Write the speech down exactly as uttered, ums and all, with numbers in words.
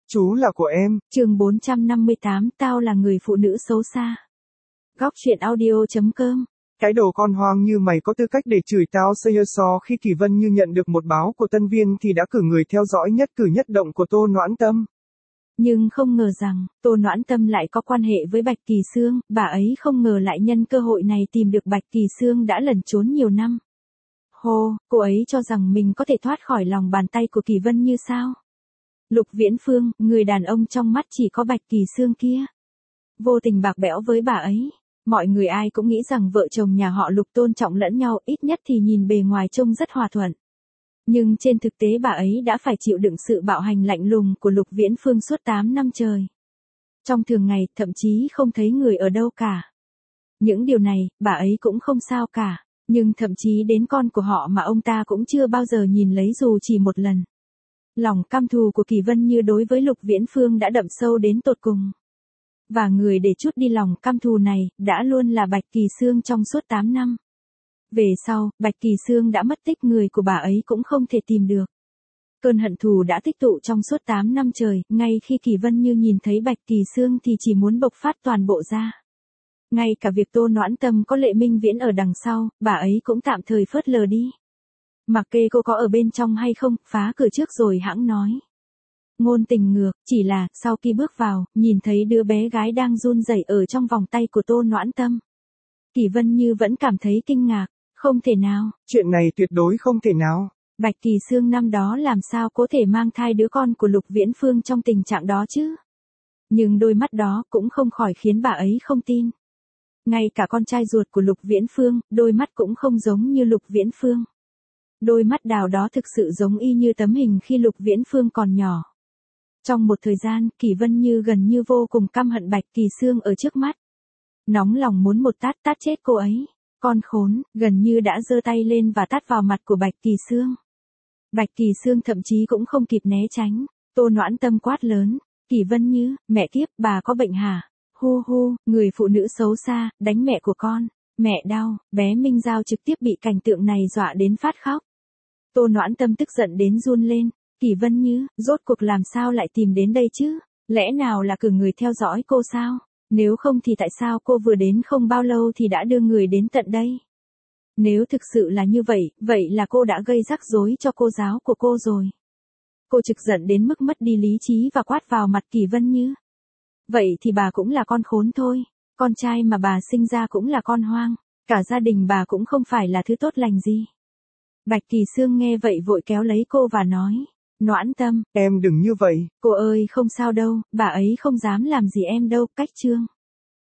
Chú là của em. Chương bốn trăm năm mươi tám, tao là người phụ nữ xấu xa. Góc truyện audio chấm com. Cái đồ con hoang như mày có tư cách để chửi tao say so. Khi Kỳ Vân Như nhận được một báo của Tân Viên thì đã cử người theo dõi nhất cử nhất động của Tô Noãn Tâm. Nhưng không ngờ rằng, Tô Noãn Tâm lại có quan hệ với Bạch Kỳ Xương, bà ấy không ngờ lại nhân cơ hội này tìm được Bạch Kỳ Xương đã lẩn trốn nhiều năm. Hô, cô ấy cho rằng mình có thể thoát khỏi lòng bàn tay của Kỳ Vân Như sao? Lục Viễn Phương, người đàn ông trong mắt chỉ có Bạch Kỳ Xương kia, vô tình bạc bẽo với bà ấy. Mọi người ai cũng nghĩ rằng vợ chồng nhà họ Lục tôn trọng lẫn nhau, ít nhất thì nhìn bề ngoài trông rất hòa thuận. Nhưng trên thực tế bà ấy đã phải chịu đựng sự bạo hành lạnh lùng của Lục Viễn Phương suốt tám năm trời. Trong thường ngày, thậm chí không thấy người ở đâu cả. Những điều này, bà ấy cũng không sao cả, nhưng thậm chí đến con của họ mà ông ta cũng chưa bao giờ nhìn lấy dù chỉ một lần. Lòng căm thù của Kỳ Vân Như đối với Lục Viễn Phương đã đậm sâu đến tột cùng. Và người để trút đi lòng căm thù này, đã luôn là Bạch Kỳ Xương trong suốt tám năm. Về sau, Bạch Kỳ Xương đã mất tích, người của bà ấy cũng không thể tìm được. Cơn hận thù đã tích tụ trong suốt tám năm trời, ngay khi Kỳ Vân Như nhìn thấy Bạch Kỳ Xương thì chỉ muốn bộc phát toàn bộ ra. Ngay cả việc Tô Noãn Tâm có Lệ Minh Viễn ở đằng sau, bà ấy cũng tạm thời phớt lờ đi. Mặc kệ cô có ở bên trong hay không, phá cửa trước rồi hẵng nói. Ngôn tình ngược, chỉ là, sau khi bước vào, nhìn thấy đứa bé gái đang run rẩy ở trong vòng tay của Tô Noãn Tâm. Kỳ Vân Như vẫn cảm thấy kinh ngạc, không thể nào. Chuyện này tuyệt đối không thể nào. Bạch Kỳ Xương năm đó làm sao có thể mang thai đứa con của Lục Viễn Phương trong tình trạng đó chứ? Nhưng đôi mắt đó cũng không khỏi khiến bà ấy không tin. Ngay cả con trai ruột của Lục Viễn Phương, đôi mắt cũng không giống như Lục Viễn Phương. Đôi mắt đào đó thực sự giống y như tấm hình khi Lục Viễn Phương còn nhỏ. Trong một thời gian, Kỳ Vân Như gần như vô cùng căm hận Bạch Kỳ Xương ở trước mắt. Nóng lòng muốn một tát tát chết cô ấy. Con khốn, gần như đã giơ tay lên và tát vào mặt của Bạch Kỳ Xương. Bạch Kỳ Xương thậm chí cũng không kịp né tránh. Tô Noãn Tâm quát lớn. Kỳ Vân Như, mẹ kiếp, bà có bệnh hả? Hu hu, người phụ nữ xấu xa, đánh mẹ của con. Mẹ đau, bé Minh Giao trực tiếp bị cảnh tượng này dọa đến phát khóc. Tô Noãn Tâm tức giận đến run lên. Kỳ Vân Như, rốt cuộc làm sao lại tìm đến đây chứ? Lẽ nào là cử người theo dõi cô sao? Nếu không thì tại sao cô vừa đến không bao lâu thì đã đưa người đến tận đây? Nếu thực sự là như vậy, vậy là cô đã gây rắc rối cho cô giáo của cô rồi. Cô trực giận đến mức mất đi lý trí và quát vào mặt Kỳ Vân Như. Vậy thì bà cũng là con khốn thôi. Con trai mà bà sinh ra cũng là con hoang. Cả gia đình bà cũng không phải là thứ tốt lành gì. Bạch Kỳ Xương nghe vậy vội kéo lấy cô và nói. Noãn Tâm, em đừng như vậy. Cô ơi không sao đâu, bà ấy không dám làm gì em đâu, cách chương.